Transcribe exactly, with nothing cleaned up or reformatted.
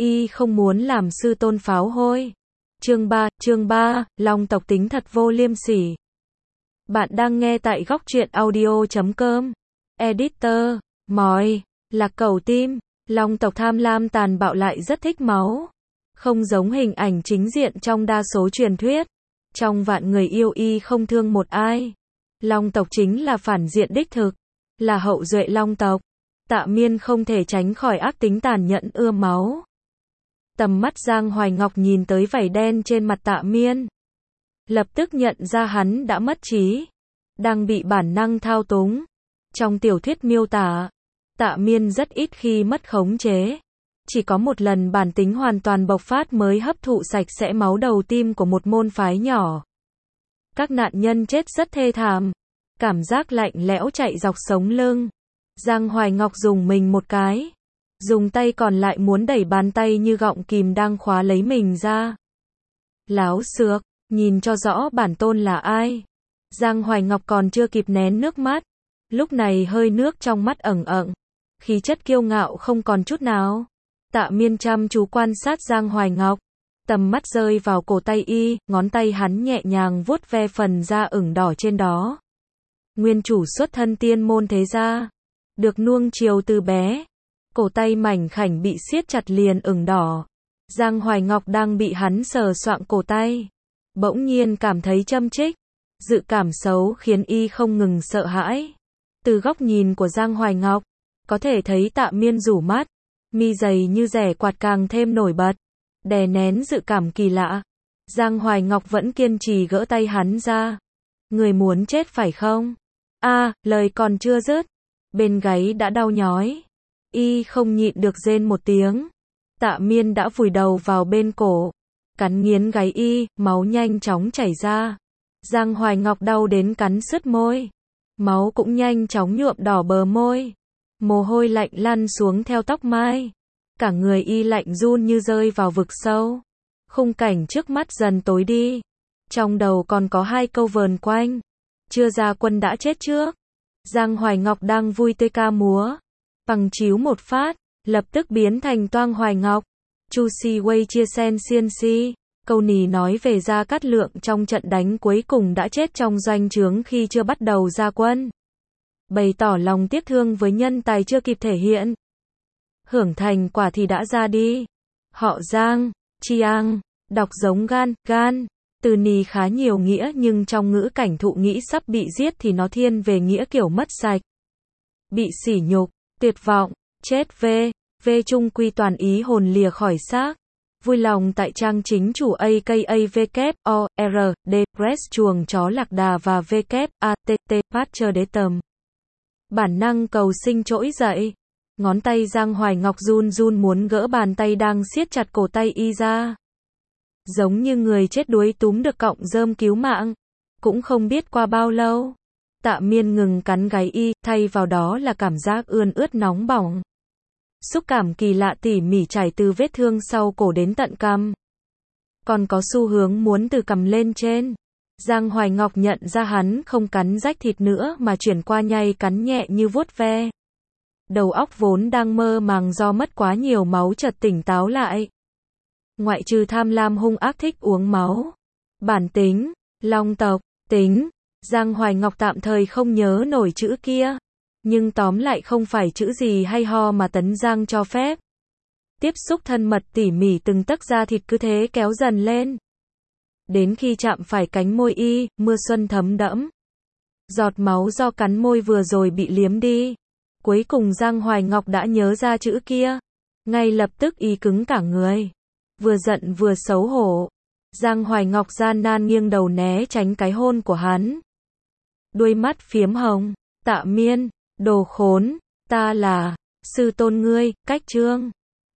Y không muốn làm sư tôn pháo hôi. Chương ba, chương ba, Long tộc tính thật vô liêm sỉ. Bạn đang nghe tại góc truyện audio chấm com. Editor, mòi, lạc cẩu tim, Long tộc tham lam tàn bạo lại rất thích máu. Không giống hình ảnh chính diện trong đa số truyền thuyết. Trong vạn người yêu Y không thương một ai. Long tộc chính là phản diện đích thực, là hậu duệ Long tộc. Tạ Miên không thể tránh khỏi ác tính tàn nhẫn ưa máu. Tầm mắt Giang Hoài Ngọc nhìn tới vảy đen trên mặt Tạ Miên. Lập tức nhận ra hắn đã mất trí, đang bị bản năng thao túng. Trong tiểu thuyết miêu tả, Tạ Miên rất ít khi mất khống chế. Chỉ có một lần bản tính hoàn toàn bộc phát mới hấp thụ sạch sẽ máu đầu tim của một môn phái nhỏ. Các nạn nhân chết rất thê thảm. Cảm giác lạnh lẽo chạy dọc sống lưng. Giang Hoài Ngọc dùng mình một cái. Dùng tay còn lại muốn đẩy bàn tay như gọng kìm đang khóa lấy mình ra. Láo xược, nhìn cho rõ bản tôn là ai. Giang Hoài Ngọc còn chưa kịp nén nước mắt. Lúc này hơi nước trong mắt ẩn ẩn. Khí chất kiêu ngạo không còn chút nào. Tạ Miên chăm chú quan sát Giang Hoài Ngọc. Tầm mắt rơi vào cổ tay Y, ngón tay hắn nhẹ nhàng vuốt ve phần da ửng đỏ trên đó. Nguyên chủ xuất thân tiên môn thế gia, được nuông chiều từ bé. Cổ tay mảnh khảnh bị siết chặt liền ửng đỏ. Giang Hoài Ngọc đang bị hắn sờ soạng cổ tay. Bỗng nhiên cảm thấy châm chích. Dự cảm xấu khiến Y không ngừng sợ hãi. Từ góc nhìn của Giang Hoài Ngọc, có thể thấy Tạ Miên rủ mắt. Mi dày như rẻ quạt càng thêm nổi bật. Đè nén dự cảm kỳ lạ. Giang Hoài Ngọc vẫn kiên trì gỡ tay hắn ra. Người muốn chết phải không? A, à, lời còn chưa dứt. Bên gáy đã đau nhói. Y không nhịn được rên một tiếng. Tạ Miên đã vùi đầu vào bên cổ. Cắn nghiến gáy Y, máu nhanh chóng chảy ra. Giang Hoài Ngọc đau đến cắn sứt môi. Máu cũng nhanh chóng nhuộm đỏ bờ môi. Mồ hôi lạnh lăn xuống theo tóc mai. Cả người Y lạnh run như rơi vào vực sâu. Khung cảnh trước mắt dần tối đi. Trong đầu còn có hai câu vờn quanh. Chưa ra quân đã chết trước. Giang Hoài Ngọc đang vui tươi ca múa. Bằng chiếu một phát, lập tức biến thành Toang Hoài Ngọc. Chu si wei chia sen xiên si. Câu nì nói về Gia Cát Lượng trong trận đánh cuối cùng đã chết trong doanh trướng khi chưa bắt đầu ra quân. Bày tỏ lòng tiếc thương với nhân tài chưa kịp thể hiện. Hưởng thành quả thì đã ra đi. Họ Giang, Chiang, đọc giống gan, gan. Từ nì khá nhiều nghĩa nhưng trong ngữ cảnh thụ nghĩ sắp bị giết thì nó thiên về nghĩa kiểu mất sạch. Bị sỉ nhục, tuyệt vọng, chết về, về chung quy toàn ý hồn lìa khỏi xác. Vui lòng tại trang chính chủ a k a w o r d press chuồng chó lạc đà và w a t t patcher đế tầm. Bản năng cầu sinh trỗi dậy. Ngón tay Giang Hoài Ngọc run run muốn gỡ bàn tay đang siết chặt cổ tay Y ra. Giống như người chết đuối túm được cọng rơm cứu mạng. Cũng không biết qua bao lâu. Tạ Miên ngừng cắn gáy Y, thay vào đó là cảm giác ươn ướt nóng bỏng. Xúc cảm kỳ lạ tỉ mỉ trải từ vết thương sau cổ đến tận cằm. Còn có xu hướng muốn từ cằm lên trên. Giang Hoài Ngọc nhận ra hắn không cắn rách thịt nữa mà chuyển qua nhay cắn nhẹ như vuốt ve. Đầu óc vốn đang mơ màng do mất quá nhiều máu chợt tỉnh táo lại. Ngoại trừ tham lam hung ác thích uống máu. Bản tính, Long tộc, tính. Giang Hoài Ngọc tạm thời không nhớ nổi chữ kia. Nhưng tóm lại không phải chữ gì hay ho mà Tấn Giang cho phép. Tiếp xúc thân mật tỉ mỉ từng tấc da thịt cứ thế kéo dần lên. Đến khi chạm phải cánh môi Y, mưa xuân thấm đẫm. Giọt máu do cắn môi vừa rồi bị liếm đi. Cuối cùng Giang Hoài Ngọc đã nhớ ra chữ kia. Ngay lập tức Y cứng cả người. Vừa giận vừa xấu hổ. Giang Hoài Ngọc gian nan nghiêng đầu né tránh cái hôn của hắn. Đuôi mắt phiếm hồng. Tạ Miên, đồ khốn, ta là sư tôn ngươi, cách trương.